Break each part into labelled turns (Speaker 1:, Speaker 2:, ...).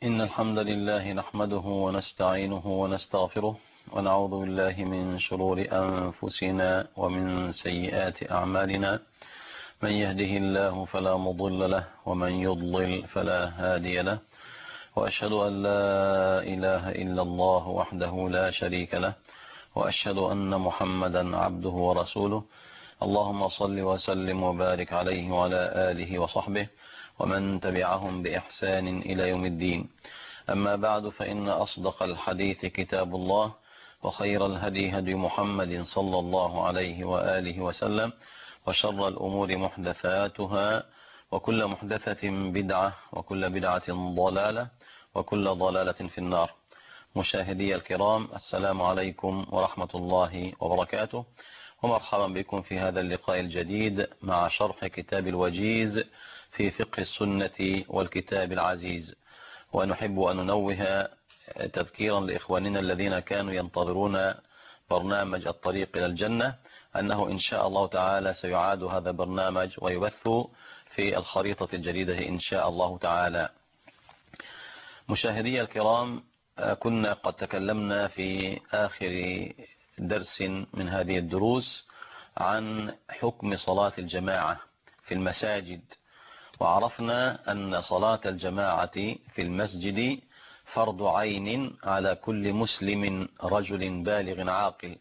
Speaker 1: إن الحمد لله نحمده ونستعينه ونستغفره ونعوذ بالله من شرور أنفسنا ومن سيئات أعمالنا. من يهده الله فلا مضل له ومن يضلل فلا هادي له، وأشهد أن لا إله إلا الله وحده لا شريك له، وأشهد أن محمدا عبده ورسوله. اللهم صل وسلم وبارك عليه وعلى آله وصحبه ومن تبعهم بإحسان إلى يوم الدين. أما بعد، فإن أصدق الحديث كتاب الله، وخير الهدي هدي محمد صلى الله عليه وآله وسلم، وشر الأمور محدثاتها، وكل محدثة بدعة، وكل بدعة ضلالة، وكل ضلالة في النار. مشاهدي الكرام، السلام عليكم ورحمة الله وبركاته، ومرحبا بكم في هذا اللقاء الجديد مع شرح كتاب الوجيز في فقه السنة والكتاب العزيز. ونحب أن ننوه تذكيرا لإخواننا الذين كانوا ينتظرون برنامج الطريق إلى الجنة أنه إن شاء الله تعالى سيعاد هذا البرنامج ويبث في الخريطة الجديدة إن شاء الله تعالى. مشاهدي الكرام، كنا قد تكلمنا في آخر درس من هذه الدروس عن حكم صلاة الجماعة في المساجد، وعرفنا أن صلاة الجماعة في المسجد فرض عين على كل مسلم رجل بالغ عاقل.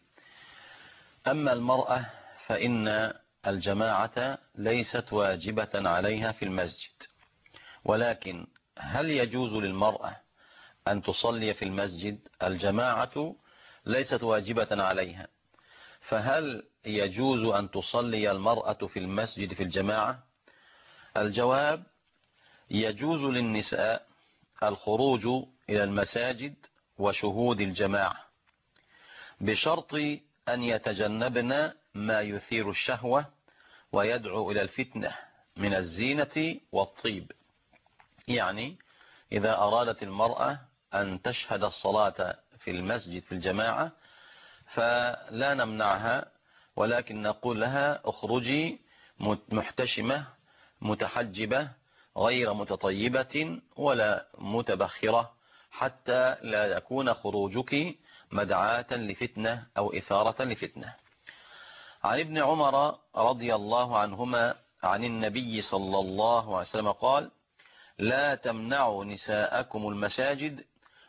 Speaker 1: أما المرأة فإن الجماعة ليست واجبة عليها في المسجد، ولكن هل يجوز للمرأة أن تصلي في المسجد؟ الجماعة ليست واجبة عليها، فهل يجوز أن تصلي المرأة في المسجد في الجماعة؟ الجواب: يجوز للنساء الخروج إلى المساجد وشهود الجماعة، بشرط أن يتجنبن ما يثير الشهوة ويدعو إلى الفتنة من الزينة والطيب. يعني إذا أرادت المرأة أن تشهد الصلاة في المسجد في الجماعة فلا نمنعها، ولكن نقول لها اخرجي محتشمة متحجبة غير متطيبة ولا متبخرة، حتى لا يكون خروجك مدعاة لفتنة أو إثارة لفتنة. عن ابن عمر رضي الله عنهما عن النبي صلى الله عليه وسلم قال: لا تمنعوا نساءكم المساجد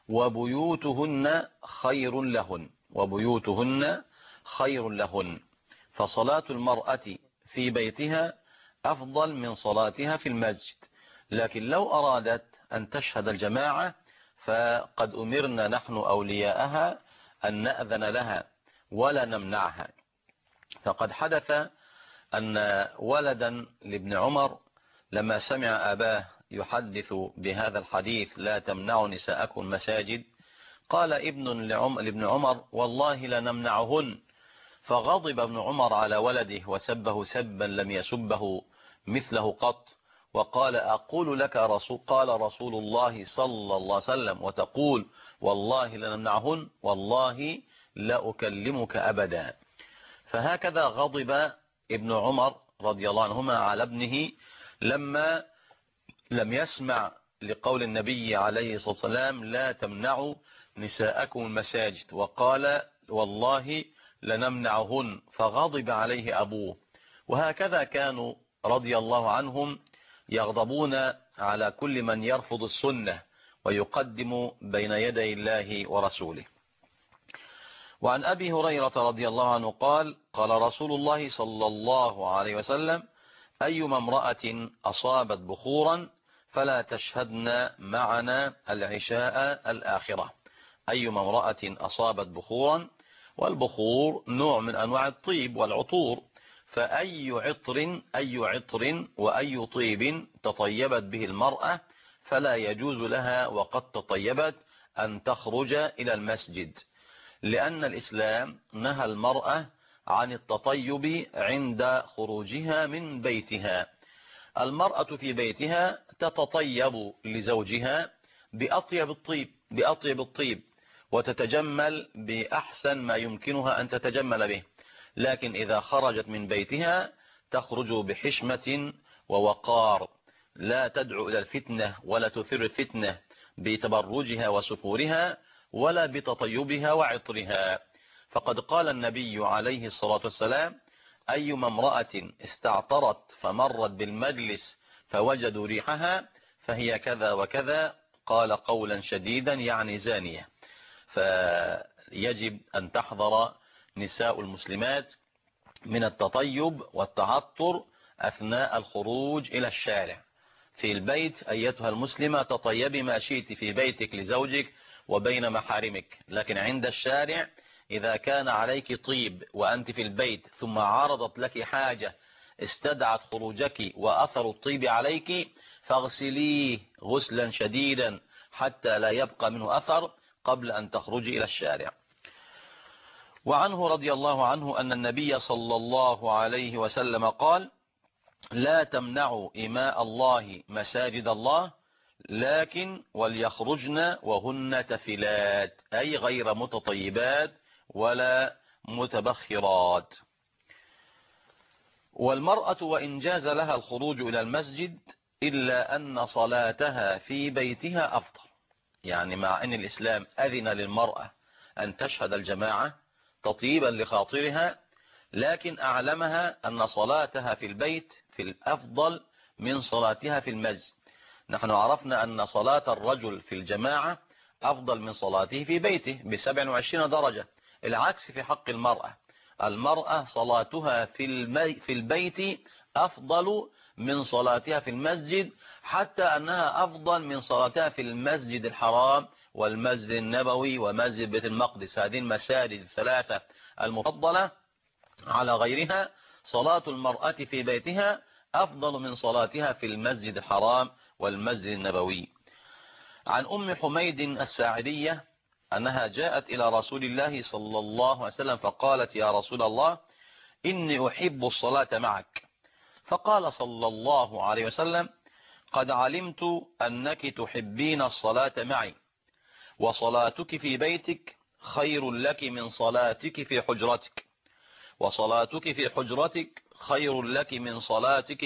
Speaker 1: وبيوتهن خير لهن، وبيوتهن خير لهن، فصلاة المرأة في بيتها أفضل من صلاتها في المسجد. لكن لو أرادت أن تشهد الجماعة فقد أمرنا نحن أولياءها أن نأذن لها ولا نمنعها. فقد حدث أن ولدا لابن عمر لما سمع أباه يحدث بهذا الحديث لا تمنعوا نساءكم المساجد، قال لابن عمر: والله لنمنعهن. فغضب ابن عمر على ولده وسبه سبا لم يسبه مثله قط، وقال: أقول لك قال رسول الله صلى الله عليه وسلم وتقول والله لنمنعهن؟ والله لا أكلمك أبدا. فهكذا غضب ابن عمر رضي الله عنهما على ابنه لما لم يسمع لقول النبي عليه الصلاة والسلام لا تمنعوا نساءكم المساجد، وقال والله لنمنعهن، فغضب عليه أبوه. وهكذا كانوا رضي الله عنهم يغضبون على كل من يرفض السنة ويقدم بين يدي الله ورسوله. وعن أبي هريرة رضي الله عنه قال: قال رسول الله صلى الله عليه وسلم: أيما امرأة أصابت بخورا فلا تشهدن معنا العشاء الآخرة. أيما امرأة أصابت بخورا، والبخور نوع من أنواع الطيب والعطور، فأي عطر وأي طيب تطيبت به المرأة فلا يجوز لها وقد تطيبت أن تخرج إلى المسجد، لأن الإسلام نهى المرأة عن التطيب عند خروجها من بيتها. المرأة في بيتها تتطيب لزوجها بأطيب الطيب وتتجمل بأحسن ما يمكنها أن تتجمل به، لكن إذا خرجت من بيتها تخرج بحشمة ووقار، لا تدعو إلى الفتنة ولا تثير الفتنة بتبرجها وسفورها ولا بتطيبها وعطرها. فقد قال النبي عليه الصلاة والسلام: أيما امرأة استعطرت فمرت بالمجلس فوجدوا ريحها فهي كذا وكذا. قال قولا شديدا يعني زانية. فيجب أن تحذر نساء المسلمات من التطيب والتعطر أثناء الخروج إلى الشارع. في البيت أيتها المسلمة تطيبي ما شئت في بيتك لزوجك وبين محارمك، لكن عند الشارع إذا كان عليك طيب وأنت في البيت ثم عرضت لك حاجة استدعت خروجك وأثر الطيب عليك فاغسليه غسلا شديدا حتى لا يبقى منه أثر قبل أن تخرجي إلى الشارع. وعنه رضي الله عنه أن النبي صلى الله عليه وسلم قال: لا تمنعوا إماء الله مساجد الله، لكن وليخرجن وهن تفلات، أي غير متطيبات ولا متبخرات. والمرأة وإن جاز لها الخروج إلى المسجد إلا أن صلاتها في بيتها أفضل. يعني مع أن الإسلام أذن للمرأة أن تشهد الجماعة تطيبا لخاطرها، لكن أعلمها أن صلاتها في البيت في الأفضل من صلاتها في المسجد. نحن عرفنا أن صلاة الرجل في الجماعة أفضل من صلاته في بيته ب27 درجة. العكس في حق المرأة. المرأة صلاتها في البيت أفضل من صلاتها في المسجد، حتى أنها أفضل من صلاتها في المسجد الحرام والمسجد النبوي ومسجد بيت المقدس. هذه المساجد الثلاثة المفضلة على غيرها. صلاة المرأة في بيتها أفضل من صلاتها في المسجد الحرام والمسجد النبوي. عن أم حميد الساعدية أنها جاءت إلى رسول الله صلى الله عليه وسلم فقالت: يا رسول الله، إني أحب الصلاة معك. فقال صلى الله عليه وسلم: قد علمت أنك تحبين الصلاة معي، وصلاتك في بيتك خير لك من صلاتك في حجرتك، وصلاتك في حجرتك خير لك من صلاتك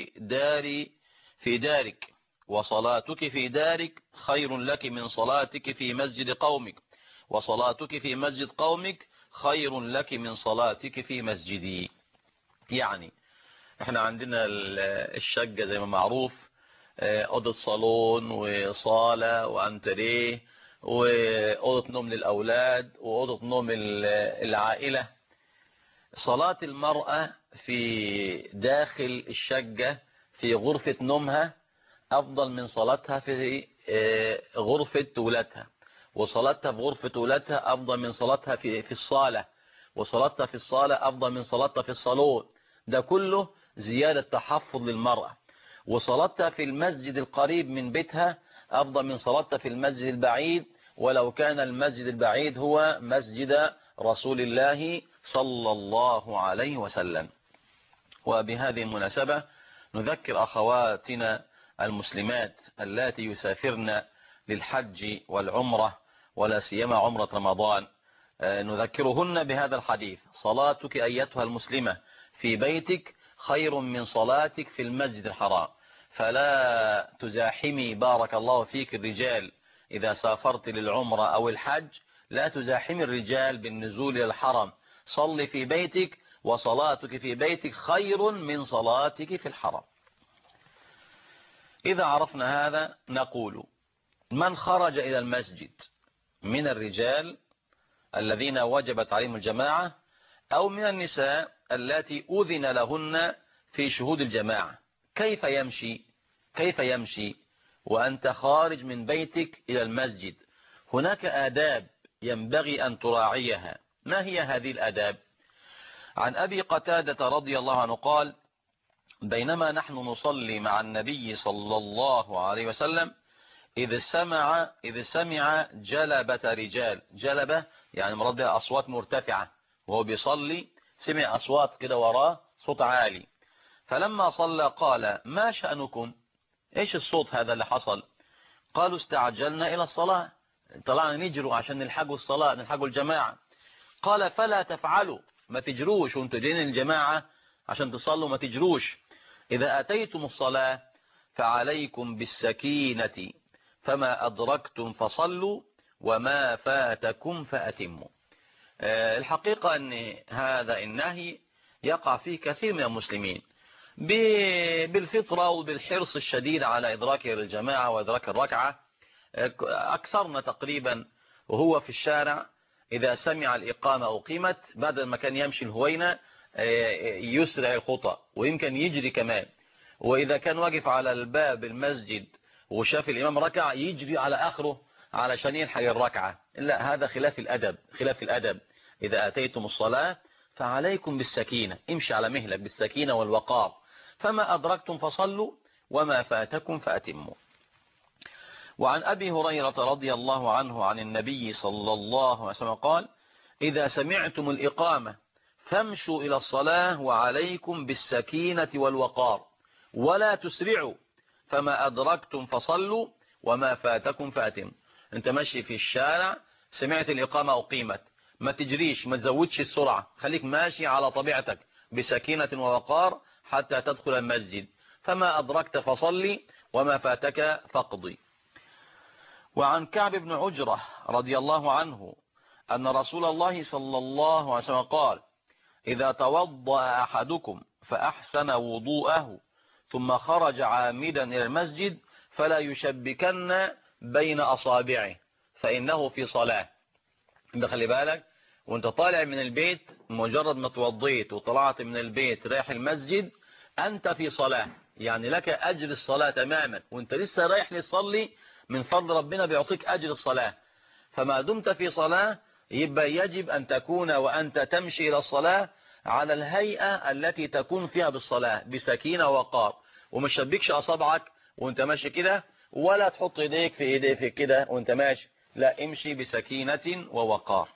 Speaker 1: في دارك، وصلاتك في دارك خير لك من صلاتك في مسجد قومك، وصلاتك في مسجد قومك خير لك من صلاتك في مسجدي. يعني احنا عندنا الشقة زي ما معروف، أوضة صالون وصالة وأنتريه وأوضة نوم للأولاد وأوضة نوم العائلة. صلاة المرأة في داخل الشقة في غرفة نومها أفضل من صلاتها في غرفة ولادها، وصلاتها في غرفة ولادها أفضل من صلاتها في الصالة، وصلاتها في الصالة أفضل من صلاتها في الصالون. ده كله زيادة تحفظ للمرأة. وصلاتها في المسجد القريب من بيتها أفضل من صلاتها في المسجد البعيد، ولو كان المسجد البعيد هو مسجد رسول الله صلى الله عليه وسلم. وبهذه المناسبة نذكر أخواتنا المسلمات اللاتي يسافرن للحج والعمرة ولا سيما عمرة رمضان، نذكرهن بهذا الحديث: صلاتك أيتها المسلمة في بيتك خير من صلاتك في المسجد الحرام. فلا تزاحمي بارك الله فيك الرجال إذا سافرت للعمرة أو الحج، لا تزاحمي الرجال بالنزول إلى الحرم. صلي في بيتك، وصلاتك في بيتك خير من صلاتك في الحرم. إذا عرفنا هذا نقول: من خرج إلى المسجد من الرجال الذين وجبت عليهم الجماعة أو من النساء التي أذن لهن في شهود الجماعة، كيف يمشي وأنت خارج من بيتك إلى المسجد؟ هناك آداب ينبغي أن تراعيها. ما هي هذه الآداب؟ عن أبي قتادة رضي الله عنه قال: بينما نحن نصلي مع النبي صلى الله عليه وسلم إذ سمع جلبة رجال. جلبة يعني مراد بها أصوات مرتفعة، وهو بيصلي سمع أصوات كده وراه صوت عالي. فلما صلى قال: ما شأنكم؟ إيش الصوت هذا اللي حصل؟ قالوا: استعجلنا إلى الصلاة، طلعنا نجروا عشان نلحقوا الصلاة نلحقوا الجماعة. قال: فلا تفعلوا، ما تجروش وانتوا جايين الجماعة عشان تصلوا، ما تجروش. إذا أتيتم الصلاة فعليكم بالسكينة فما أدركتم فصلوا وما فاتكم فأتموا. الحقيقة أن هذا النهي يقع فيه كثير من المسلمين بالفطرة وبالحرص الشديد على إدراك الجماعة وإدراك الركعة. أكثرنا تقريبا وهو في الشارع إذا سمع الإقامة أقيمت بعد ما كان يمشي الهوينة يسرع الخطى ويمكن يجري كمان، وإذا كان واقف على الباب المسجد وشاف الإمام ركع يجري على آخره علشان يلحق الركعة. لا، هذا خلاف الأدب، خلاف الأدب. إذا أتيتم الصلاة فعليكم بالسكينة، امشي على مهلك بالسكينة والوقار، فما أدركتم فصلوا وما فاتكم فأتموا. وعن أبي هريرة رضي الله عنه عن النبي صلى الله عليه وسلم قال: إذا سمعتم الإقامة فامشوا إلى الصلاة وعليكم بالسكينة والوقار ولا تسرعوا، فما أدركتم فصلوا وما فاتكم فأتموا. أنت ماشي في الشارع سمعت الإقامة أقيمت، ما تجريش، ما تزودش السرعة، خليك ماشي على طبيعتك بسكينة ووقار حتى تدخل المسجد. فما أدركت فصلي وما فاتك فاقضي. وعن كعب بن عجرة رضي الله عنه أن رسول الله صلى الله عليه وسلم قال: إذا توضأ أحدكم فأحسن وضوءه ثم خرج عامدا إلى المسجد فلا يشبكن بين أصابعه فإنه في صلاة. ده خلي بالك، وانت طالع من البيت مجرد ما توضيت وطلعت من البيت رايح المسجد أنت في صلاة، يعني لك أجر الصلاة تماما، وانت لسه رايح لتصلي من فضل ربنا بيعطيك أجر الصلاة. فما دمت في صلاة يبقى يجب أن تكون وأنت تمشي إلى الصلاة على الهيئة التي تكون فيها بالصلاة بسكينة ووقار، ومش شبكش أصابعك وانت ماشي كده، ولا تحط ايديك في ايديك كده وانت ماشي، لا، امشي بسكينة ووقار.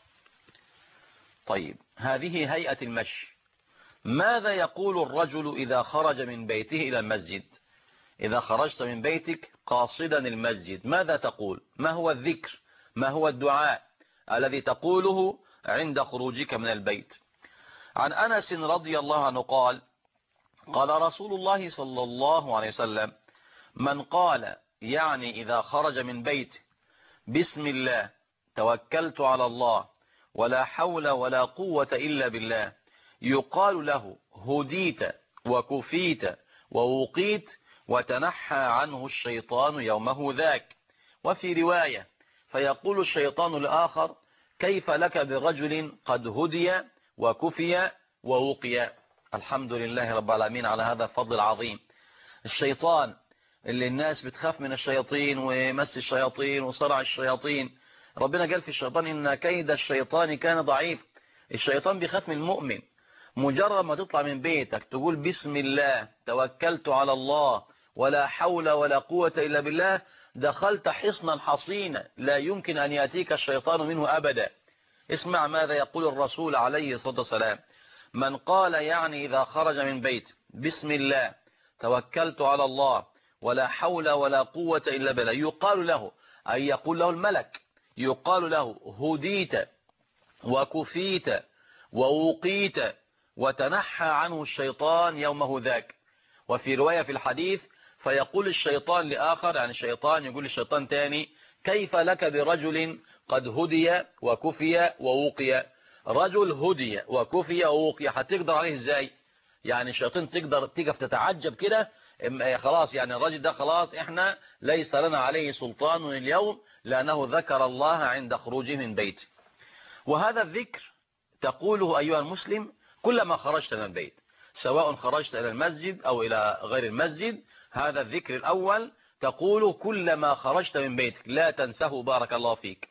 Speaker 1: طيب، هذه هيئة المشي. ماذا يقول الرجل إذا خرج من بيته إلى المسجد؟ إذا خرجت من بيتك قاصدا المسجد ماذا تقول؟ ما هو الذكر؟ ما هو الدعاء الذي تقوله عند خروجك من البيت؟ عن أنس رضي الله عنه قال: قال رسول الله صلى الله عليه وسلم: من قال، يعني إذا خرج من بيته، بسم الله توكلت على الله ولا حول ولا قوة إلا بالله، يقال له هديت وكفيت ووقيت وتنحى عنه الشيطان يومه ذاك. وفي رواية: فيقول الشيطان لآخر: كيف لك برجل قد هدي وكفي ووقي. الحمد لله رب العالمين على هذا الفضل العظيم. الشيطان اللي الناس بتخاف من الشياطين ومس الشياطين وصرع الشياطين، ربنا قال في الشيطان: إن كيد الشيطان كان ضعيف. الشيطان بيخاف من المؤمن. مجرد ما تطلع من بيتك تقول بسم الله توكلت على الله ولا حول ولا قوة إلا بالله، دخلت حصنا حصينا لا يمكن أن يأتيك الشيطان منه أبدا. اسمع ماذا يقول الرسول عليه الصلاة والسلام: من قال، يعني إذا خرج من بيت، بسم الله توكلت على الله ولا حول ولا قوة إلا بالله، يقال له، أي يقول له الملك، يقال له هديت وكفيت ووقيت وتنحى عنه الشيطان يومه ذاك. وفي رواية في الحديث: فيقول الشيطان لآخر، يعني الشيطان يقول للشيطان تاني: كيف لك برجل قد هدي وكفي ووقي؟ رجل هدي وكفي ووقي هتقدر عليه ازاي؟ يعني الشيطان تقدر تقف تتعجب كده، خلاص يعني الرجل ده خلاص احنا ليس لنا عليه سلطان اليوم لأنه ذكر الله عند خروجه من بيته. وهذا الذكر تقوله أيها المسلم كلما خرجت من البيت، سواء خرجت إلى المسجد أو إلى غير المسجد. هذا الذكر الأول تقوله كلما خرجت من بيتك، لا تنسه بارك الله فيك.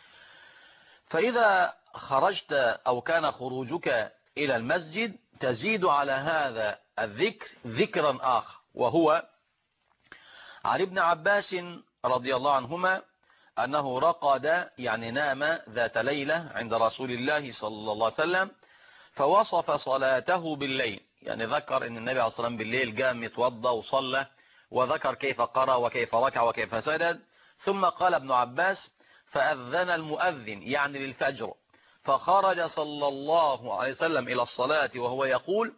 Speaker 1: فإذا خرجت أو كان خروجك إلى المسجد تزيد على هذا الذكر ذكرا آخر، وهو عن ابن عباس رضي الله عنهما أنه رقد، يعني نام ذات ليلة عند رسول الله صلى الله عليه وسلم، فوصف صلاته بالليل، يعني ذكر أن النبي عليه الصلاة والسلام بالليل قام يتوضأ وصلى، وذكر كيف قرأ وكيف ركع وكيف سجد. ثم قال ابن عباس: فأذن المؤذن، يعني للفجر، فخرج صلى الله عليه وسلم إلى الصلاة وهو يقول: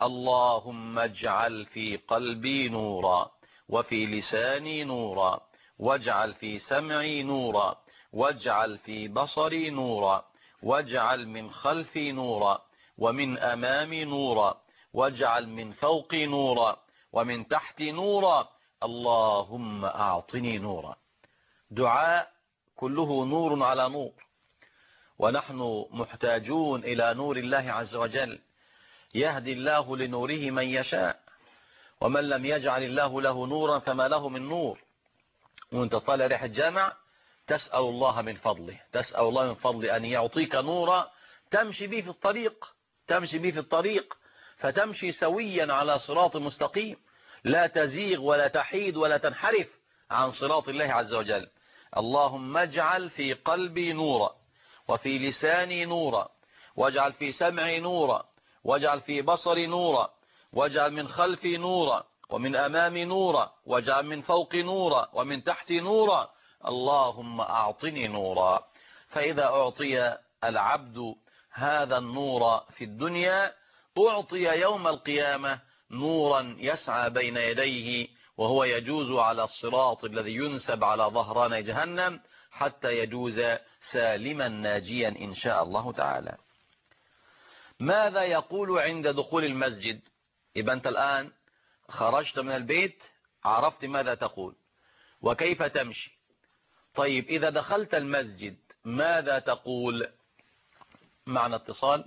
Speaker 1: اللهم اجعل في قلبي نورا وفي لساني نورا واجعل في سمعي نورا، واجعل في بصري نورا، واجعل من خلفي نورا، ومن أمامي نورا، واجعل من فوقي نورا، ومن تحتي نورا، اللهم أعطني نورا. دعاء كله نور على نور، ونحن محتاجون إلى نور الله عز وجل، يهدي الله لنوره من يشاء، ومن لم يجعل الله له نورا فما له من نور. وانت طالع ريح الجامع تسأل الله من فضله، تسأل الله من فضله أن يعطيك نورا تمشي به في الطريق، تمشي به في الطريق فتمشي سويا على صراط مستقيم، لا تزيغ ولا تحيد ولا تنحرف عن صراط الله عز وجل. اللهم اجعل في قلبي نورا، وفي لساني نورا، واجعل في سمعي نورا، واجعل في بصري نورا، واجعل من خلفي نورا، ومن أمامي نورا، واجعل من فوقي نورا، ومن تحتي نورا، اللهم أعطني نورا. فإذا أعطي العبد هذا النور في الدنيا أعطي يوم القيامة نورا يسعى بين يديه وهو يجوز على الصراط الذي ينسب على ظهران جهنم حتى يجوز سالما ناجيا إن شاء الله تعالى. ماذا يقول عند دخول المسجد؟ يبقى أنت الآن خرجت من البيت، عرفت ماذا تقول وكيف تمشي. طيب إذا دخلت المسجد ماذا تقول؟ معنا اتصال.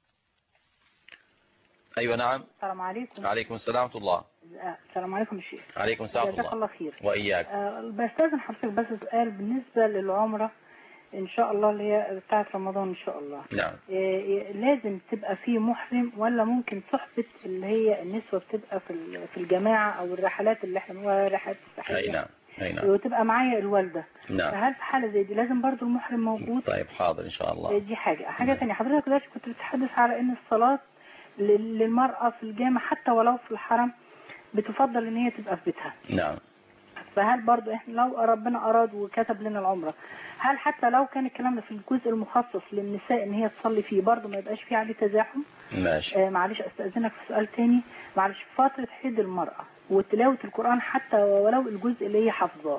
Speaker 1: أيوة نعم.
Speaker 2: السلام عليكم.
Speaker 1: عليكم السلام ورحمة الله.
Speaker 2: السلام عليكم الشيخ.
Speaker 1: عليكم السلام ورحمة
Speaker 2: جزاك الله خير.
Speaker 1: وإياك.
Speaker 2: بستاذن حضرتك بس سؤال بالنسبة للعمرة إن شاء الله اللي هي بتاعة رمضان إن شاء الله.
Speaker 1: نعم.
Speaker 2: لازم تبقى فيه محرم ولا ممكن صحبة اللي هي النسوة بتبقى في الجماعة أو الرحلات اللي احنا بنقولها رحلات الساحلية؟
Speaker 1: أي نعم. أي نعم.
Speaker 2: وتبقى معايا الوالدة.
Speaker 1: نعم.
Speaker 2: فهل في حالة زي دي لازم برضو المحرم موجود؟
Speaker 1: طيب حاضر إن شاء الله.
Speaker 2: دي حاجة ثانية. حضرتك دلوقتي كنت بتتحدث على إن الصلاة للمرأة في الجامع حتى ولو في الحرم بتفضل ان هي تبقى في بيتها.
Speaker 1: نعم.
Speaker 2: فهل برضو احنا لو ربنا اراد وكتب لنا العمرة، هل حتى لو كان الكلام ده في الجزء المخصص للنساء ان هي تصلي فيه برضو ما يبقاش فيه عليه تزاحم؟
Speaker 1: ماشي.
Speaker 2: معلش استأذنك في سؤال تاني. معلش في فترة حيض المرأة وتلاوة القرآن حتى ولو الجزء اللي هي حافظاه،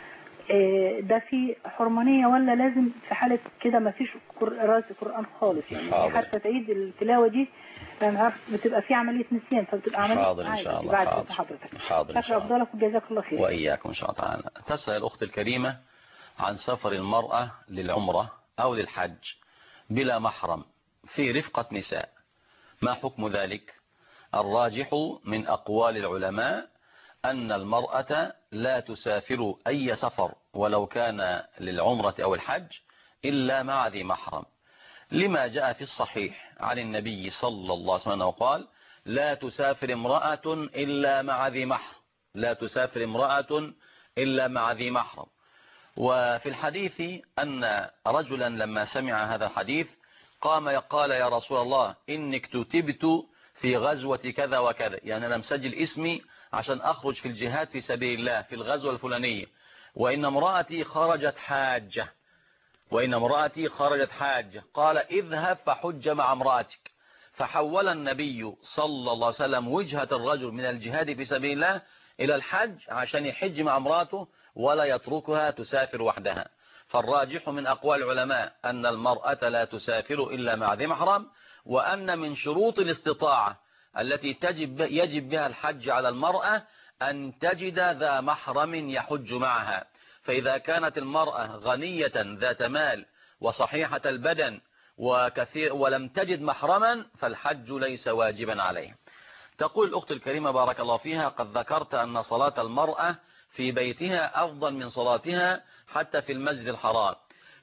Speaker 2: ده في حرمانية ولا لازم في حالة كده ما فيش قراءة القرآن خالص؟ يعني حتى تعيد التلاوة دي بتبقى في عملية نسيان فبتبقى عملية.
Speaker 1: حاضر إن شاء الله. حاضر. حاضر إن شاء الله.
Speaker 2: أفضلك وجزاك الله خير.
Speaker 1: وإياكم إن شاء الله تعالى. تسأل الأخت الكريمة عن سفر المرأة للعمرة أو للحج بلا محرم في رفقة نساء، ما حكم ذلك؟ الراجح من أقوال العلماء أن المرأة لا تسافر أي سفر ولو كان للعمرة أو الحج إلا مع ذي محرم، لما جاء في الصحيح عن النبي صلى الله عليه وسلم قال: لا تسافر امرأة إلا مع ذي محرم، لا تسافر امرأة إلا مع ذي محرم. وفي الحديث أن رجلا لما سمع هذا الحديث قام قال: يا رسول الله إني اكتتبت في غزوة كذا وكذا، يعني أنا مسجل اسمي عشان أخرج في الجهاد في سبيل الله في الغزوة الفلانية، وإن امرأتي خرجت حاجة، وإن امرأتي خرجت حاجة. قال: اذهب فحج مع امرأتك. فحول النبي صلى الله عليه وسلم وجهة الرجل من الجهاد في سبيل الله إلى الحج عشان يحج مع امرأته ولا يتركها تسافر وحدها. فالراجح من أقوال العلماء أن المرأة لا تسافر إلا مع ذي محرم، وأن من شروط الاستطاعة التي يجب بها الحج على المرأة أن تجد ذا محرم يحج معها. فإذا كانت المرأة غنية ذات مال وصحيحة البدن وكثير ولم تجد محرما فالحج ليس واجبا عليه. تقول الأخت الكريمة بارك الله فيها: قد ذكرت أن صلاة المرأة في بيتها أفضل من صلاتها حتى في المسجد الحرام،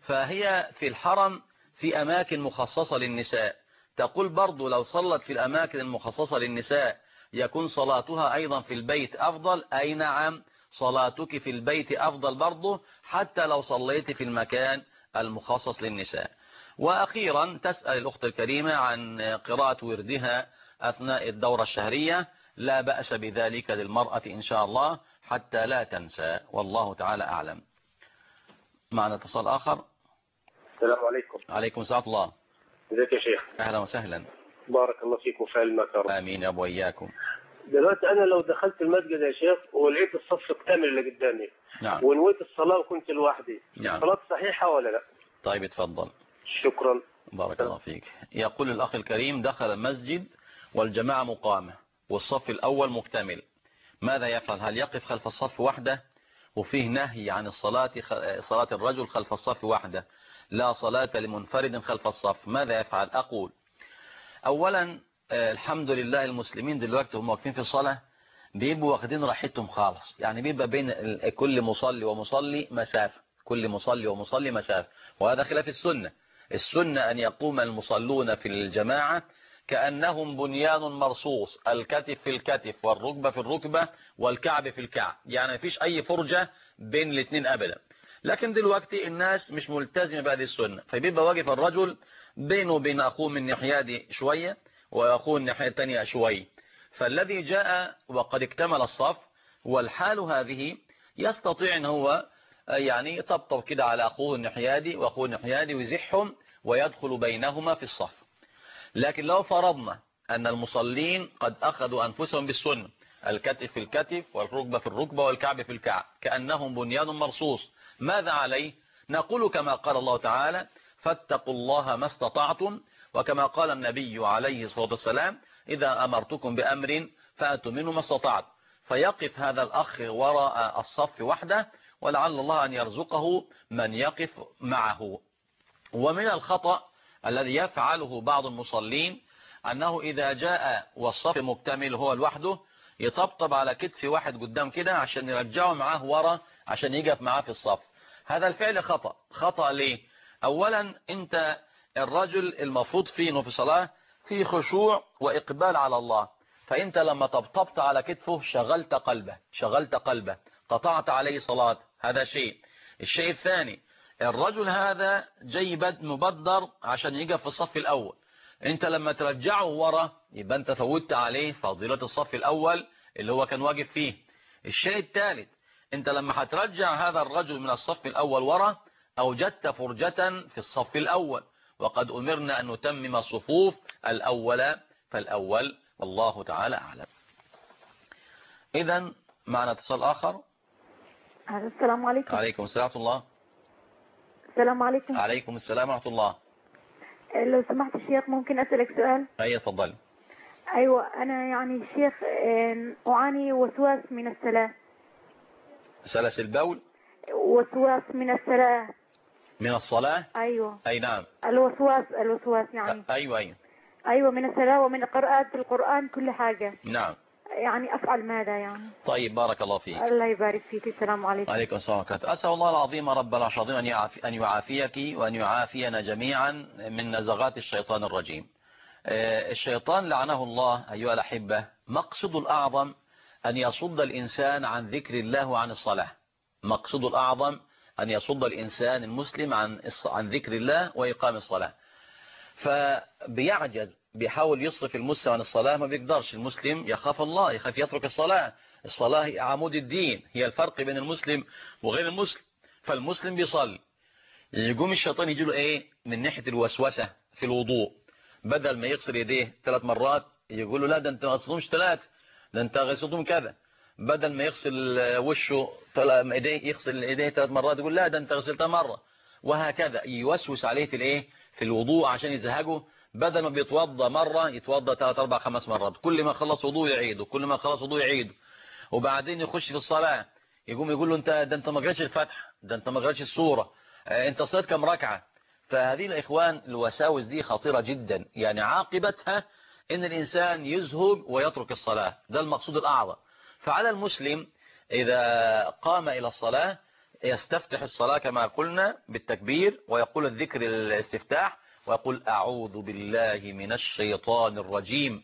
Speaker 1: فهي في الحرم في أماكن مخصصة للنساء. تقول برضو لو صلت في الأماكن المخصصة للنساء يكون صلاتها أيضا في البيت أفضل. أي نعم، صلاتك في البيت أفضل برضو حتى لو صليت في المكان المخصص للنساء. وأخيرا تسأل الأخت الكريمة عن قراءة وردها أثناء الدورة الشهرية. لا بأس بذلك للمرأة إن شاء الله حتى لا تنسى، والله تعالى أعلم. معنا اتصال آخر.
Speaker 3: السلام عليكم.
Speaker 1: عليكم السلام ورحمة الله.
Speaker 3: ازيك يا شيخ؟
Speaker 1: أهلا وسهلا.
Speaker 3: بارك الله فيكم وفعل ما كرم.
Speaker 1: آمين يا أبو إياكم.
Speaker 3: دلوقتي انا لو دخلت المسجد يا شيخ ولقيت الصف كامل اللي قدامي،
Speaker 1: نعم.
Speaker 3: ونويت الصلاه وكنت لوحدي،
Speaker 1: نعم.
Speaker 3: الصلاه صحيحه ولا لا؟
Speaker 1: طيب اتفضل.
Speaker 3: شكرا.
Speaker 1: بارك الله فيك. يقول الأخ الكريم: دخل المسجد والجماعة مقامة والصف الأول مكتمل، ماذا يفعل؟ هل يقف خلف الصف وحده؟ وفيه نهي عن صلاة الرجل خلف الصف وحده، لا صلاة لمنفرد خلف الصف، ماذا يفعل؟ أقول أولا الحمد لله المسلمين دلوقتي هم واقفين في الصلاة بيبقوا واخدين راحتهم خالص، يعني بيبقى بين كل مصلي ومصلي مسافة، كل مصلي ومصلي مسافة، وهذا خلاف السنة. السنة أن يقوم المصلون في الجماعة كأنهم بنيان مرصوص، الكتف في الكتف والركبة في الركبة والكعب في الكعب، يعني مفيش أي فرجة بين الاثنين أبدا. لكن دلوقتي الناس مش ملتزمة بهذه السنة، فبيبقى واقف الرجل بينه وبين أخوه من الناحية دي شوية وأخوه الناحية الثانية شوية، فالذي جاء وقد اكتمل الصف والحال هذه يستطيع ان هو يعني يطبطب كده على أخوه النحيادي وأخوه النحيادي ويزحهم ويدخل بينهما في الصف. لكن لو فرضنا أن المصلين قد أخذوا أنفسهم بالسنة، الكتف في الكتف والركبة في الركبة والكعب في الكعب كأنهم بنيان مرصوص، ماذا عليه؟ نقول كما قال الله تعالى: فاتقوا الله ما استطعتم، وكما قال النبي عليه الصلاة والسلام: إذا أمرتكم بأمر فأتوا منه ما استطعت. فيقف هذا الأخ وراء الصف وحده، ولعل الله أن يرزقه من يقف معه. ومن الخطأ الذي يفعله بعض المصلين أنه إذا جاء والصف مكتمل هو لوحده يطبطب على كتف واحد قدام كده عشان يرجعه معاه ورا عشان يقف معاه في الصف. هذا الفعل خطأ. خطأ ليه؟ أولا أنت الرجل المفروض فيه إنه في صلاة في خشوع وإقبال على الله، فأنت لما طبطبت على كتفه شغلت قلبه قطعت عليه صلاة. هذا شيء. الشيء الثاني، الرجل هذا جاي مبدر عشان يقف في الصف الأول، انت لما ترجعه ورا يبقى انت فوتت عليه فضيلة الصف الأول اللي هو كان واقف فيه. الشيء الثالث، انت لما هترجع هذا الرجل من الصف الأول ورا أوجدت فرجة في الصف الأول، وقد أمرنا أن نتمم الصفوف الأول فالأول، والله تعالى أعلم. إذن معنا اتصال آخر.
Speaker 4: السلام عليكم.
Speaker 1: عليكم السلام ورحمة الله.
Speaker 4: السلام عليكم.
Speaker 1: عليكم السلام ورحمة الله.
Speaker 4: لو سمحت الشيخ ممكن أسألك سؤال؟
Speaker 1: أي تفضل.
Speaker 4: أيوة، أنا يعني الشيخ أعاني وسواس من الصلاة.
Speaker 1: سلس البول؟
Speaker 4: وسواس من الصلاة.
Speaker 1: من الصلاة؟
Speaker 4: أيوة.
Speaker 1: أي نعم.
Speaker 4: الوسواس يعني. أيوة من الصلاة ومن قراءة القرآن كل حاجة.
Speaker 1: نعم.
Speaker 4: يعني أفعل ماذا يعني؟
Speaker 1: طيب بارك الله فيك.
Speaker 4: الله يبارك فيك. السلام عليكم.
Speaker 1: عليكم السلام ورحمة الله. أسأل الله العظيم رب العرش العظيم أن يعافيك وأن يعافينا جميعا من نزغات الشيطان الرجيم. الشيطان لعنه الله أيها الأحبة مقصد الأعظم أن يصد الإنسان عن ذكر الله وعن الصلاة. مقصد الأعظم أن يصد الإنسان المسلم عن ذكر الله وإقام الصلاة، فبيعجز، بيحاول يصرف المسلم عن الصلاة ما بيقدرش. المسلم يخاف الله، يخاف يترك الصلاة. الصلاة هي عمود الدين، هي الفرق بين المسلم وغير المسلم. فالمسلم بيصلي، يقوم الشيطان يجي له ايه من ناحية الوسوسة في الوضوء، بدل ما يغسل يديه 3 مرات يقول له لا ده انت ما غسلتهمش 3، ده انت غسلتهم كذا. بدل ما يغسل وشه يغسل ايديه 3 مرات يقول لا ده انت غسلتها مرة، وهكذا يوسوس عليه في الايه في الوضوء عشان يزهقه. بدل ما بيتوضى مرة يتوضى 3 4 5 مرات، كل ما خلص وضوء يعيده، كل ما خلص وضوء يعيده. وبعدين يخش في الصلاة يقوم يقول له انت ما قرأتش الفتح، ده انت ما قرأتش السورة، انت صليت كم ركعة. فهذه الإخوان الوساوس دي خطيرة جدا، يعني عاقبتها ان الإنسان يزهق ويترك الصلاة. ده المقصود الأعظم. فعلى المسلم إذا قام إلى الصلاة يستفتح الصلاة كما قلنا بالتكبير، ويقول الذكر الاستفتاح، ويقول أعوذ بالله من الشيطان الرجيم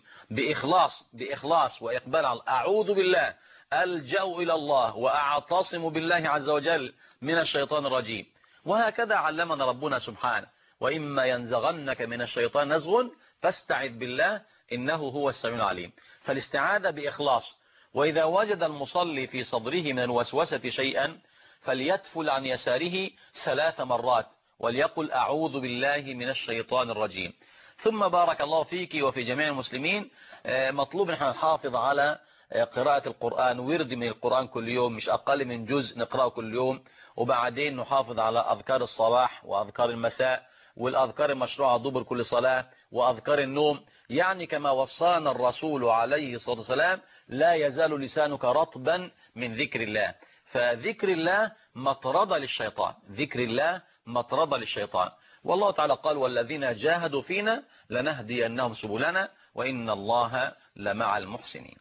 Speaker 1: بإخلاص وإقبال على أعوذ بالله، ألجأ إلى الله وأعتصم بالله عز وجل من الشيطان الرجيم. وهكذا علمنا ربنا سبحانه: وإما ينزغنك من الشيطان نزغ فاستعذ بالله إنه هو السميع العليم. فالاستعاذة بإخلاص. وإذا وجد المصلي في صدره من الوسوسة شيئا فليتفل عن يساره 3 مرات وليقل أعوذ بالله من الشيطان الرجيم. ثم بارك الله فيك وفي جميع المسلمين مطلوب نحن نحافظ على قراءة القرآن ورد من القرآن كل يوم، مش أقل من جزء نقرأه كل يوم، وبعدين نحافظ على أذكار الصباح وأذكار المساء والأذكار المشروعة دبر كل صلاة وأذكار النوم. يعني كما وصانا الرسول عليه الصلاة والسلام لا يزال لسانك رطبا من ذكر الله. فذكر الله مطردة للشيطان، ذكر الله مطردة للشيطان. والله تعالى قال والذين جاهدوا فينا لنهدينهم سبلنا وإن الله لمع المحسنين.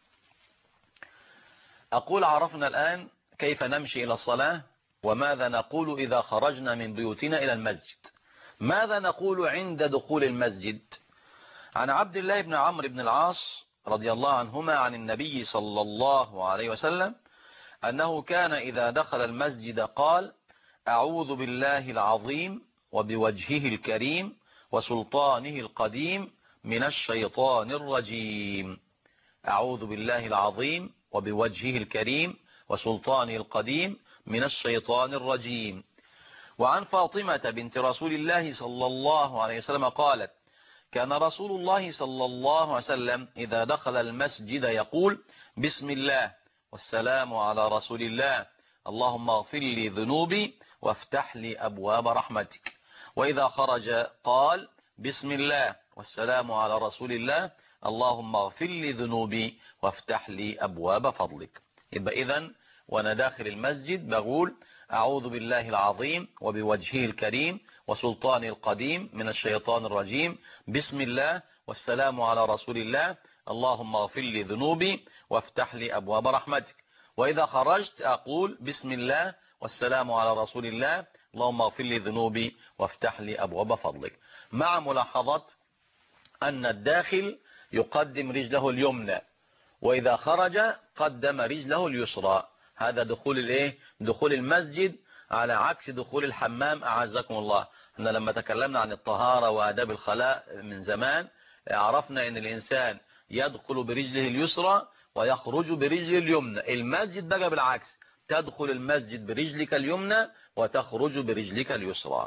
Speaker 1: أقول عرفنا الآن كيف نمشي إلى الصلاة، وماذا نقول إذا خرجنا من بيوتنا إلى المسجد. ماذا نقول عند دخول المسجد؟ عن عبد الله بن عمرو بن العاص رضي الله عنهما عن النبي صلى الله عليه وسلم أنه كان إذا دخل المسجد قال أعوذ بالله العظيم وبوجهه الكريم وسلطانه القديم من الشيطان الرجيم. أعوذ بالله العظيم وبوجهه الكريم وسلطانه القديم من الشيطان الرجيم. وعن فاطمة بنت رسول الله صلى الله عليه وسلم قالت كان رسول الله صلى الله عليه وسلم إذا دخل المسجد يقول بسم الله والسلام على رسول الله اللهم اغفر لي ذنوبي وافتح لي أبواب رحمتك. وإذا خرج قال بسم الله والسلام على رسول الله اللهم اغفر لي ذنوبي وافتح لي أبواب فضلك. يبقى إذن وأنا داخل المسجد بقول أعوذ بالله العظيم وبوجهه الكريم وسلطانه القديم من الشيطان الرجيم، بسم الله والسلام على رسول الله اللهم اغفر لي ذنوبي وافتح لي أبواب رحمتك. وإذا خرجت أقول بسم الله والسلام على رسول الله اللهم اغفر لي ذنوبي وافتح لي أبواب فضلك، مع ملاحظة أن الداخل يقدم رجله اليمنى، وإذا خرج قدم رجله اليسرى. هذا دخول المسجد على عكس دخول الحمام أعزكم الله. احنا لما تكلمنا عن الطهارة وآداب الخلاء من زمان عرفنا أن الإنسان يدخل برجله اليسرى ويخرج برجله اليمنى. المسجد بقى بالعكس، تدخل المسجد برجلك اليمنى وتخرج برجلك اليسرى.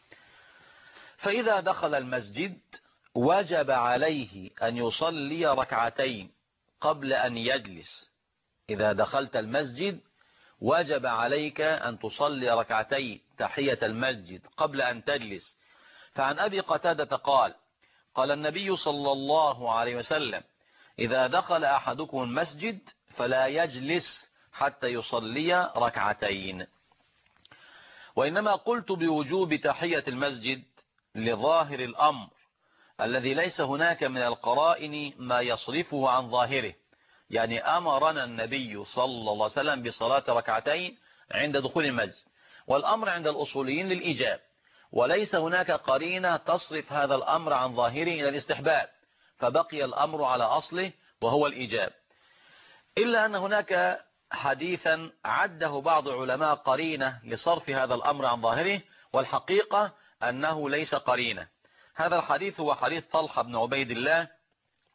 Speaker 1: فإذا دخل المسجد وجب عليه أن يصلي ركعتين قبل أن يجلس. إذا دخلت المسجد وجب عليك أن تصلي ركعتين تحية المسجد قبل أن تجلس. فعن أبي قتادة قال قال النبي صلى الله عليه وسلم إذا دخل أحدكم المسجد فلا يجلس حتى يصلي ركعتين. وإنما قلت بوجوب تحية المسجد لظاهر الأمر الذي ليس هناك من القرائن ما يصرفه عن ظاهره. يعني أمرنا النبي صلى الله عليه وسلم بصلاة ركعتين عند دخول المسجد، والأمر عند الأصوليين للإيجاب، وليس هناك قرينة تصرف هذا الأمر عن ظاهره إلى الاستحباب، فبقي الأمر على أصله وهو الإيجاب. إلا أن هناك حديثا عده بعض علماء قرينة لصرف هذا الأمر عن ظاهره، والحقيقة أنه ليس قرينة. هذا الحديث هو حديث طلحة بن عبيد الله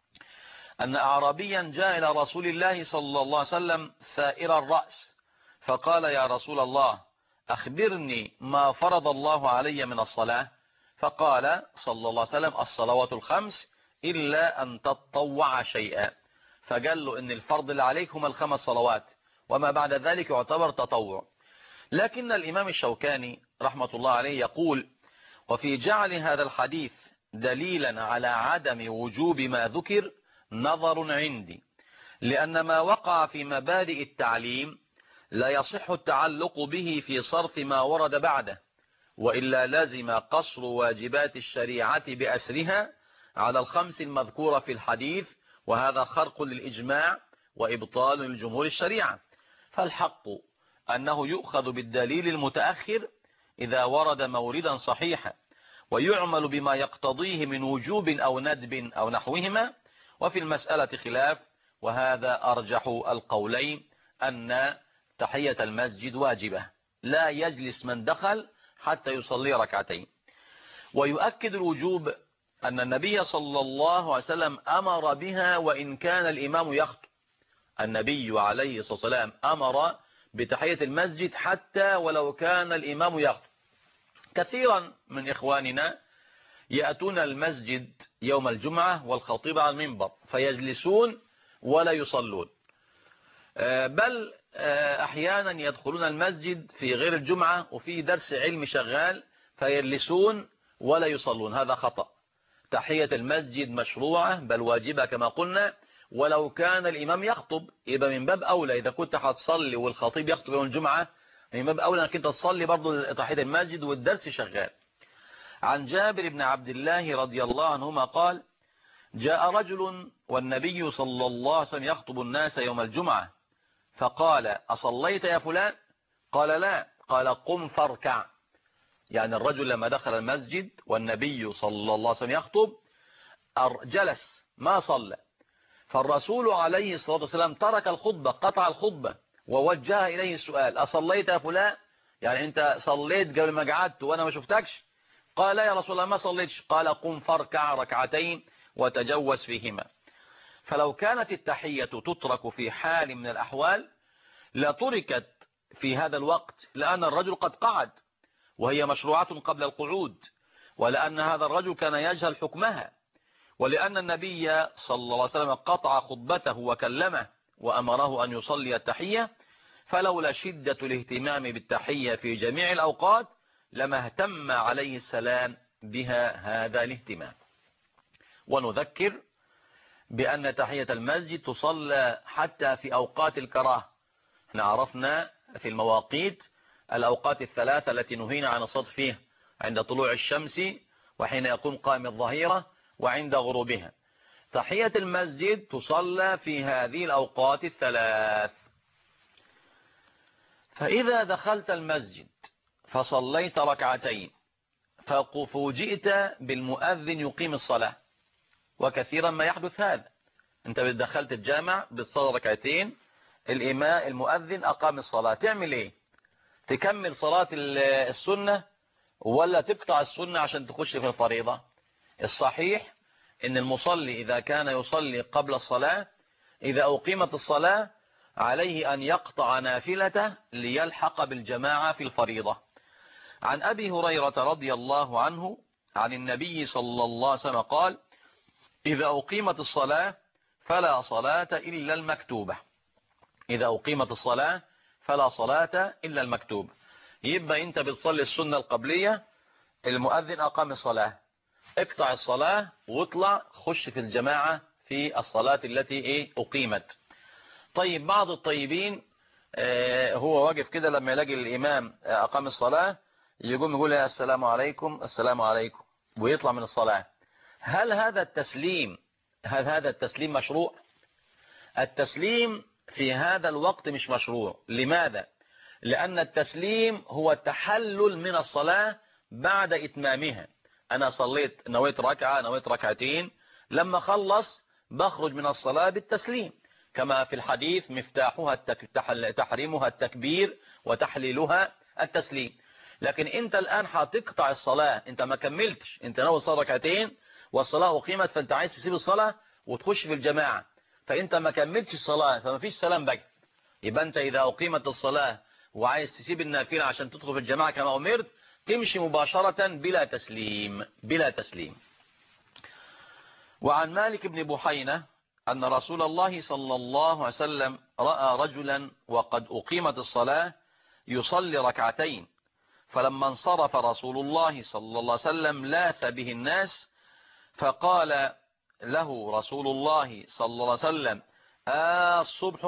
Speaker 1: أن أعرابيا جاء إلى رسول الله صلى الله عليه وسلم ثائر الرأس فقال يا رسول الله أخبرني ما فرض الله علي من الصلاة. فقال صلى الله عليه وسلم الصلوات الخمس إلا أن تتطوع شيئا. فقال له إن الفرض اللي عليك هم الخمس صلوات، وما بعد ذلك يعتبر تطوع. لكن الإمام الشوكاني رحمة الله عليه يقول وفي جعل هذا الحديث دليلا على عدم وجوب ما ذكر نظر عندي، لأن ما وقع في مبادئ التعليم لا يصح التعلق به في صرف ما ورد بعده، وإلا لازم قصر واجبات الشريعة بأسرها على الخمس المذكورة في الحديث، وهذا خرق للإجماع وإبطال للجمهور الشريعة. فالحق أنه يؤخذ بالدليل المتأخر إذا ورد موردا صحيحا، ويعمل بما يقتضيه من وجوب أو ندب أو نحوهما. وفي المسألة خلاف، وهذا أرجح القولين أن تحية المسجد واجبة، لا يجلس من دخل حتى يصلي ركعتين. ويؤكد الوجوب أن النبي صلى الله عليه وسلم أمر بها وإن كان الإمام يخطب. النبي عليه الصلاة والسلام أمر بتحية المسجد حتى ولو كان الإمام يخطب. كثيرا من إخواننا يأتون المسجد يوم الجمعة والخطيب على المنبر فيجلسون ولا يصلون، بل أحيانا يدخلون المسجد في غير الجمعة وفي درس علم شغال فيجلسون ولا يصلون. هذا خطأ. تحية المسجد مشروعة بل واجبة كما قلنا، ولو كان الإمام يخطب يبقى من باب أولى. إذا كنت هتصلي والخطيب يخطب يوم الجمعة من باب أولى أنك أنت تصلي برضو تحية المسجد والدرس شغال. عن جابر بن عبد الله رضي الله عنهما قال: جاء رجل والنبي صلى الله عليه وسلم يخطب الناس يوم الجمعة فقال: أصليت يا فلان؟ قال: لا. قال: قم فاركع. يعني الرجل لما دخل المسجد والنبي صلى الله عليه وسلم يخطب جلس ما صلى، فالرسول عليه الصلاة والسلام ترك الخطبة، قطع الخطبة ووجه إليه السؤال: أصليت يا فلان؟ يعني أنت صليت قبل ما قعدت وأنا ما شفتكش؟ قال: لا يا رسول الله ما صليتش. قال: قم فاركع ركعتين وتجوز فيهما. فلو كانت التحية تترك في حال من الأحوال لتركت في هذا الوقت، لأن الرجل قد قعد وهي مشروعة قبل القعود، ولأن هذا الرجل كان يجهل حكمها، ولأن النبي صلى الله عليه وسلم قطع خطبته وكلمه وأمره أن يصلي التحية. فلولا شدة الاهتمام بالتحية في جميع الأوقات لما اهتم عليه السلام بها هذا الاهتمام. ونذكر بأن تحية المسجد تصلى حتى في أوقات الكراهة. احنا عرفنا في المواقيت الأوقات الثلاثة التي نهينا عن الصلاة فيها: عند طلوع الشمس، وحين يقوم قائم الظهيرة، وعند غروبها. تحية المسجد تصلى في هذه الأوقات الثلاث. فإذا دخلت المسجد فصليت ركعتين ففوجئت بالمؤذن يقيم الصلاة، وكثيرا ما يحدث هذا. انت دخلت الجامع بتصلي ركعتين، الإمام المؤذن أقام الصلاة، تعمل ايه؟ تكمل صلاة السنة ولا تقطع السنة عشان تخش في الفريضة؟ الصحيح ان المصلي إذا كان يصلي قبل الصلاة إذا أقيمت الصلاة عليه أن يقطع نافلته ليلحق بالجماعة في الفريضة. عن أبي هريرة رضي الله عنه عن النبي صلى الله عليه وسلم قال: إذا أقيمت الصلاة فلا صلاة إلا المكتوبة. إذا أقيمت الصلاة فلا صلاة إلا المكتوبة. يبقى أنت بتصلي السنة القبلية، المؤذن أقام الصلاة، اقطع الصلاة واطلع خش في الجماعة في الصلاة التي أقيمت. طيب بعض الطيبين هو واقف كده لما يلاقي الإمام أقام الصلاة يقوم يقول: يا السلام عليكم السلام عليكم، ويطلع من الصلاة. هل هذا التسليم مشروع؟ التسليم في هذا الوقت مش مشروع. لماذا؟ لأن التسليم هو التحلل من الصلاة بعد إتمامها. أنا صليت، نويت ركعة، نويت ركعتين، لما خلص بخرج من الصلاة بالتسليم، كما في الحديث: مفتاحها تحريمها التكبير وتحليلها التسليم. لكن انت الآن هتقطع الصلاة، انت ما كملتش، انت ناوي تصلي ركعتين والصلاة أقيمت، فانت عايز تسيب الصلاة وتخش في الجماعة، فانت ما كملتش الصلاة، فما فيش سلام بقى. يبقى انت إذا أقيمت الصلاة وعايز تسيب النافلة عشان تدخل في الجماعة كما أمرت، تمشي مباشرة بلا تسليم. وعن مالك بن بحينة أن رسول الله صلى الله عليه وسلم رأى رجلا وقد أقيمت الصلاة يصلي ركعتين، فلما انصرف رسول الله صلى الله عليه وسلم لاث به الناس، فقال له رسول الله صلى الله عليه وسلم: الصبح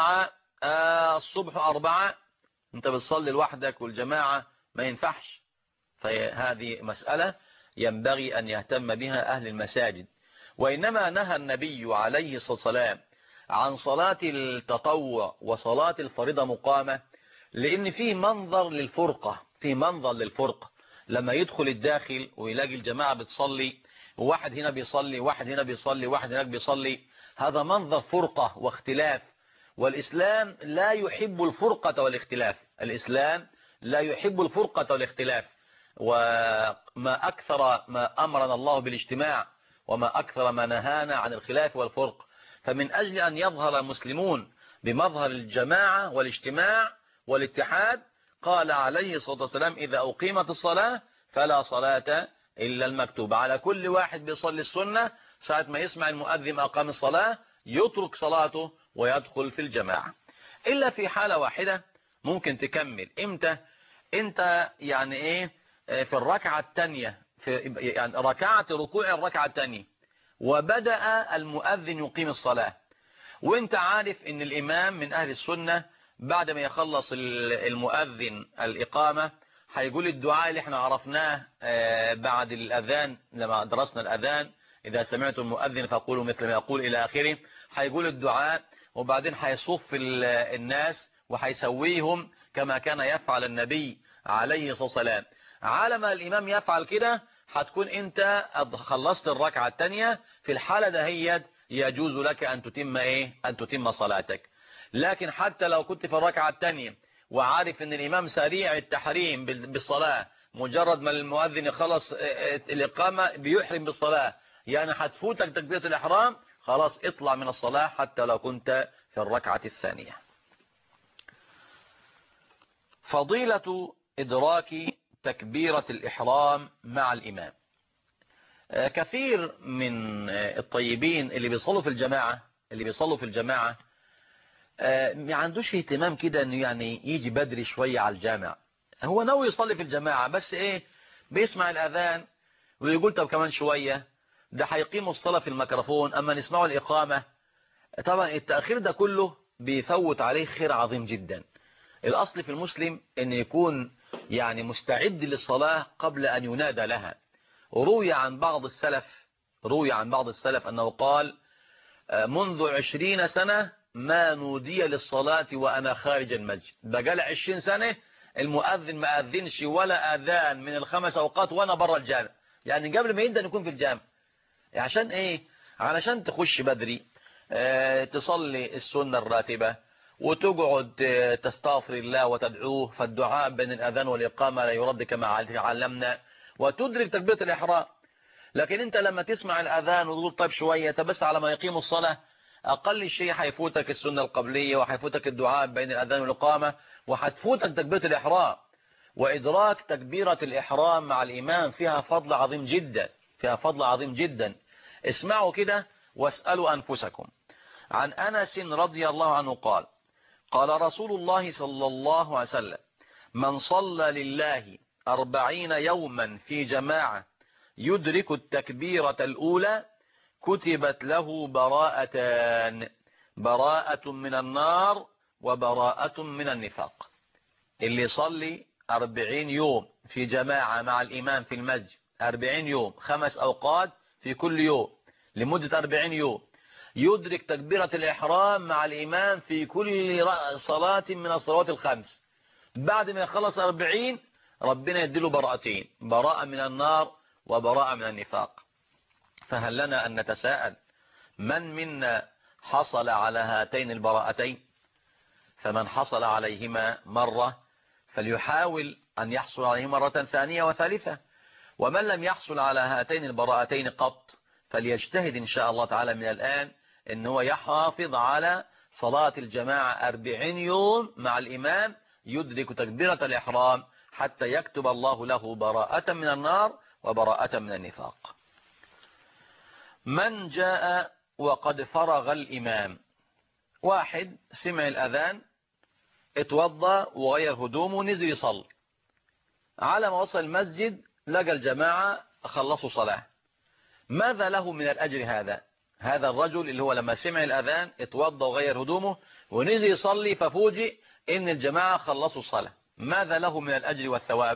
Speaker 1: أربعة، انت بتصلي لوحدك والجماعة ما ينفعش. فهذه مسألة ينبغي أن يهتم بها أهل المساجد. وإنما نهى النبي عليه الصلاة والسلام عن صلاة التطوع وصلاة الفريضة مقامة، لأن فيه منظر للفرقة، لما يدخل الداخل ويلاقي الجماعة بتصلي، وواحد هنا بيصلي، واحد هنا بيصلي، واحد هناك بيصلي، هذا منظر فرقة واختلاف. والإسلام لا يحب الفرقة والاختلاف. الإسلام لا يحب الفرقة والاختلاف. وما أكثر ما أمرنا الله بالاجتماع، وما أكثر ما نهانا عن الخلاف والفرق. فمن أجل أن يظهر المسلمون بمظهر الجماعة والاجتماع والاتحاد، قال عليه الصلاة والسلام: إذا أقيمت الصلاة فلا صلاة إلا المكتوبة. على كل واحد بيصلي السنة ساعة ما يسمع المؤذن أقام الصلاة يترك صلاته ويدخل في الجماعة. إلا في حالة واحدة ممكن تكمل. إمتى؟ أنت يعني إيه في الركعة الثانية، يعني ركعة ركوع الركعة الثانية وبدأ المؤذن يقيم الصلاة، وانت عارف ان الامام من اهل السنة بعد ما يخلص المؤذن الإقامة هيقول الدعاء اللي احنا عرفناه بعد الأذان لما درسنا الأذان: إذا سمعتم المؤذن فقولوا مثل ما يقول إلى آخره. هيقول الدعاء وبعدين هيصف الناس وهيسويهم كما كان يفعل النبي عليه الصلاة والسلام. على ما الإمام يفعل كده هتكون انت خلصت الركعة الثانية. في الحالة دهيت يجوز لك أن تتم أن تتم صلاتك. لكن حتى لو كنت في الركعة الثانية وعارف ان الإمام سريع التحريم بالصلاة، مجرد ما المؤذن يخلص الإقامة بيحرم بالصلاة، يعني هتفوتك تكبيرة الإحرام، خلاص اطلع من الصلاة حتى لو كنت في الركعة الثانية. فضيلة إدراك تكبيرة الإحرام مع الإمام. كثير من الطيبين اللي بيصلوا في الجماعة ما عندوش اهتمام كده انه يعني يجي بدري شوية على الجامع. هو ناوي يصلي في الجماعة بس بيسمع الأذان ويقول طب كمان شوية ده هيقيموا الصلاة في الميكروفون اما نسمعوا الإقامة. طبعا التأخير ده كله بيفوت عليه خير عظيم جدا. الأصل في المسلم ان يكون يعني مستعد للصلاة قبل أن ينادى لها. روي عن بعض السلف أنه قال: منذ 20 سنة ما نودي للصلاة وأنا خارج المسجد. بقال 20 سنة المؤذن ما أذنش ولا أذان من ال5 أوقات وأنا برا الجامع، يعني قبل ما يبدأ نكون في الجامع. عشان علشان تخش بدري تصلي السنة الراتبة وتقعد تستغفر الله وتدعوه، فالدعاء بين الأذان والإقامة لا يرد كما علمنا، وتدرك تكبيرة الإحرام. لكن انت لما تسمع الأذان وتقول طيب شوية بس على ما يقيموا الصلاة، أقل شيء هيفوتك السنة القبلية وهيفوتك الدعاء بين الأذان والإقامة وهتفوتك تكبيرة الإحرام. وإدراك تكبيرة الإحرام مع الإمام فيها فضل عظيم جدا. اسمعوا كده واسألوا أنفسكم. عن أنس رضي الله عنه قال: قال رسول الله صلى الله عليه وسلم: من صلى لله 40 يوما في جماعة يدرك التكبيرة الأولى كتبت له براءتان: براءة من النار وبراءة من النفاق. اللي يصلي 40 يوم في جماعة مع الإمام في المسجد، 40 يوم 5 أوقات في كل يوم لمدة 40 يوم، يدرك تكبيرة الإحرام مع الإمام في كل صلاة من الصلوات الخمس. بعد ما يخلص 40 ربنا يديله براءتين: براءة من النار وبراءة من النفاق. فهل لنا أن نتساءل من منا حصل على هاتين البراءتين؟ فمن حصل عليهما مرة فليحاول أن يحصل عليه مرة ثانية وثالثة، ومن لم يحصل على هاتين البراءتين قط فليجتهد إن شاء الله تعالى من الآن إن هو يحافظ على صلاة الجماعة 40 يوم مع الإمام يدرك تكبيرة الإحرام حتى يكتب الله له براءة من النار وبراءة من النفاق. من جاء وقد فرغ الإمام. واحد سمع الأذان، اتوضى وغير هدومه ونزل يصلي. على ما وصل المسجد لقى الجماعة خلصوا صلاة. ماذا له من الأجر هذا الرجل اللي هو لما سمع الأذان اتوضى وغير هدومه ونزل يصلي ففوجئ إن الجماعة خلصوا الصلاة؟ ماذا له من الأجر والثواب؟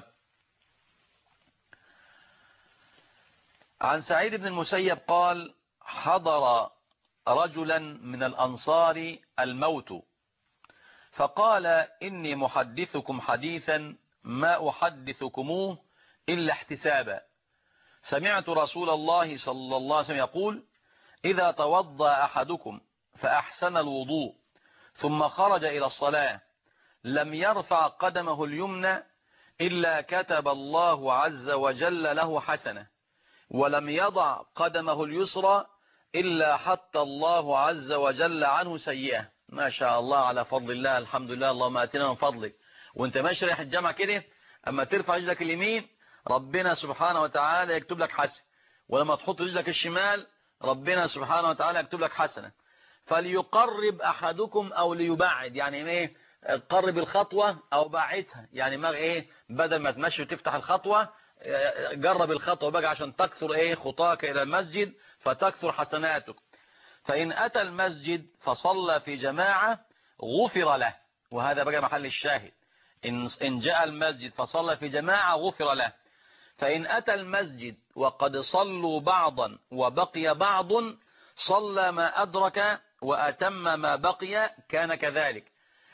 Speaker 1: عن سعيد بن المسيب قال: حضر رجلا من الأنصار الموت فقال: إني محدثكم حديثا ما أحدثكموه إلا احتسابا. سمعت رسول الله صلى الله عليه وسلم يقول: إذا توضى أحدكم فأحسن الوضوء ثم خرج إلى الصلاة لم يرفع قدمه اليمنى إلا كتب الله عز وجل له حسنة، ولم يضع قدمه اليسرى إلا حط الله عز وجل عنه سيئة. ما شاء الله على فضل الله، الحمد لله، اللهم آتنا من فضلك. وانت ماشي رايح الجامع كده اما ترفع رجلك اليمين ربنا سبحانه وتعالى يكتب لك حسنة، ولما تحط رجلك الشمال ربنا سبحانه وتعالى يكتب لك حسنة. فليقرب أحدكم أو ليبعد، يعني إيه؟ قرب الخطوة أو بعدها، يعني ما إيه، بدل ما تمشي وتفتح الخطوة جرب الخطوة بقى عشان تكثر إيه خطاك إلى المسجد فتكثر حسناتك. فإن أتى المسجد فصلى في جماعة غفر له، وهذا بقى محل الشاهد، إن جاء المسجد فصلى في جماعة غفر له. فإن أتى المسجد وقد صلوا بعضا وبقي بعض صلى ما أدرك وأتم ما بقي كان كذلك.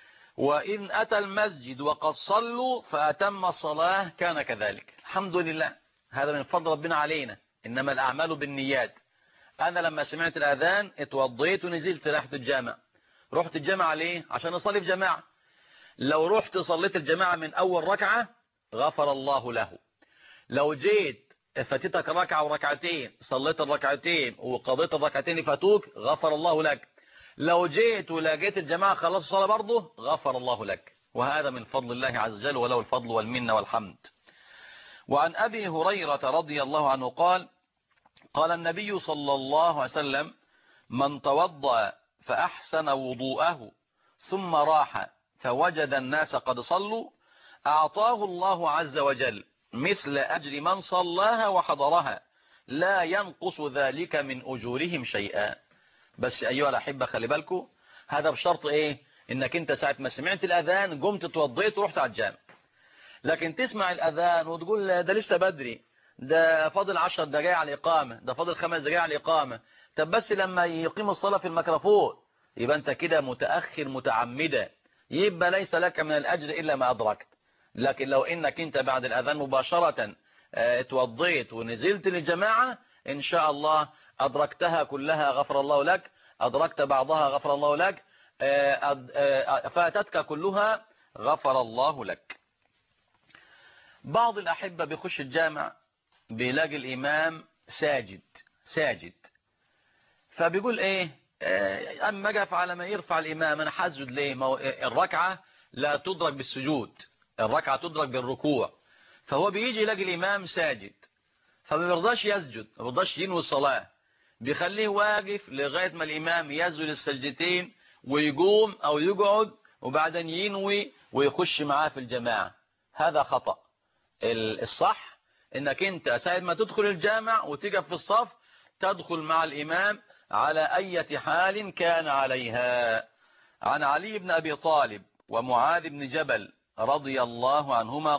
Speaker 1: وإن أتى المسجد وقد صلوا فأتم الصلاة كان كذلك. الحمد لله، هذا من فضل ربنا علينا، إنما الأعمال بالنيات. أنا لما سمعت الأذان اتوضيت ونزلت رحت الجامع. رحت الجامع ليه؟ عشان أصلي في جماعة. لو رحت صليت الجماعة من أول ركعة غفر الله له. لو جيت فاتتك ركعة وركعتين صليت الركعتين وقضيت الركعتين اللي فاتوك غفر الله لك. لو جيت ولقيت الجماعة خلصوا الصلاة برضه غفر الله لك. وهذا من فضل الله عز وجل، وله الفضل والمنة والحمد. وعن أبي هريرة رضي الله عنه قال قال النبي صلى الله عليه وسلم: من توضأ فأحسن وضوءه ثم راح فوجد الناس قد صلوا أعطاه الله عز وجل مثل أجر من صلاها وحضرها لا ينقص ذلك من أجورهم شيئا. بس أيها الأحبة خلي بالكم، هذا بشرط إيه؟ إنك أنت ساعة ما سمعت الأذان قمت توضيت ورحت على الجامع. لكن تسمع الأذان وتقول ده لسه بدري، ده فاضل 10 دقائق على الإقامة، ده فاضل 5 دقائق على الإقامة، طب بس لما يقيم الصلاة في الميكروفون، يبقى أنت كده متأخر متعمدا، يبقى ليس لك من الأجر إلا ما أدركت. لكن لو إنك أنت بعد الأذان مباشرة اتوضيت ونزلت للجماعة إن شاء الله أدركتها كلها غفر الله لك، أدركت بعضها غفر الله لك، فاتتك كلها غفر الله لك. بعض الأحبة بيخش الجامع بيلاقي الإمام ساجد فبيقول إيه أما أقف على ما يرفع الإمام أنا حاسجد ليه؟ ما الركعة لا تدرك بالسجود، الركعة تدرك بالركوع. فهو بيجي يلاقي الإمام ساجد فما بيرضاش يسجد، ما بيرضاش ينوي الصلاة، بيخليه واقف لغاية ما الإمام يسجد السجدتين ويقوم أو يقعد وبعدين ينوي ويخش معاه في الجماعة. هذا خطأ. الصح انك انت ساعة ما تدخل الجامع وتقف في الصف تدخل مع الإمام على أي حال كان عليها. عن علي بن أبي طالب ومعاذ بن جبل رضي الله عنهما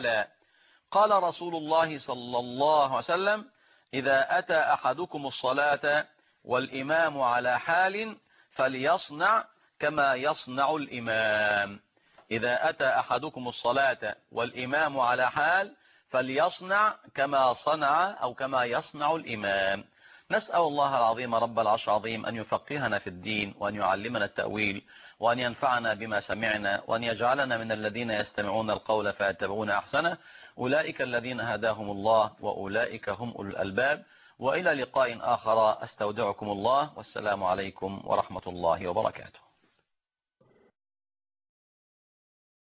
Speaker 1: قال رسول الله صلى الله عليه وسلم: إذا أتى أحدكم الصلاة والإمام على حال فليصنع كما يصنع الإمام. إذا أتى أحدكم الصلاة والإمام على حال فليصنع كما صنع أو كما يصنع الإمام. نسأل الله العظيم رب العرش العظيم أن يفقهنا في الدين وأن يعلمنا التأويل وأن ينفعنا بما سمعنا وأن يجعلنا من الذين يستمعون القول فيتبعون أحسنه. أولئك الذين هداهم الله وأولئك هم أولو الألباب. وإلى لقاء آخر أستودعكم الله والسلام عليكم ورحمة الله وبركاته.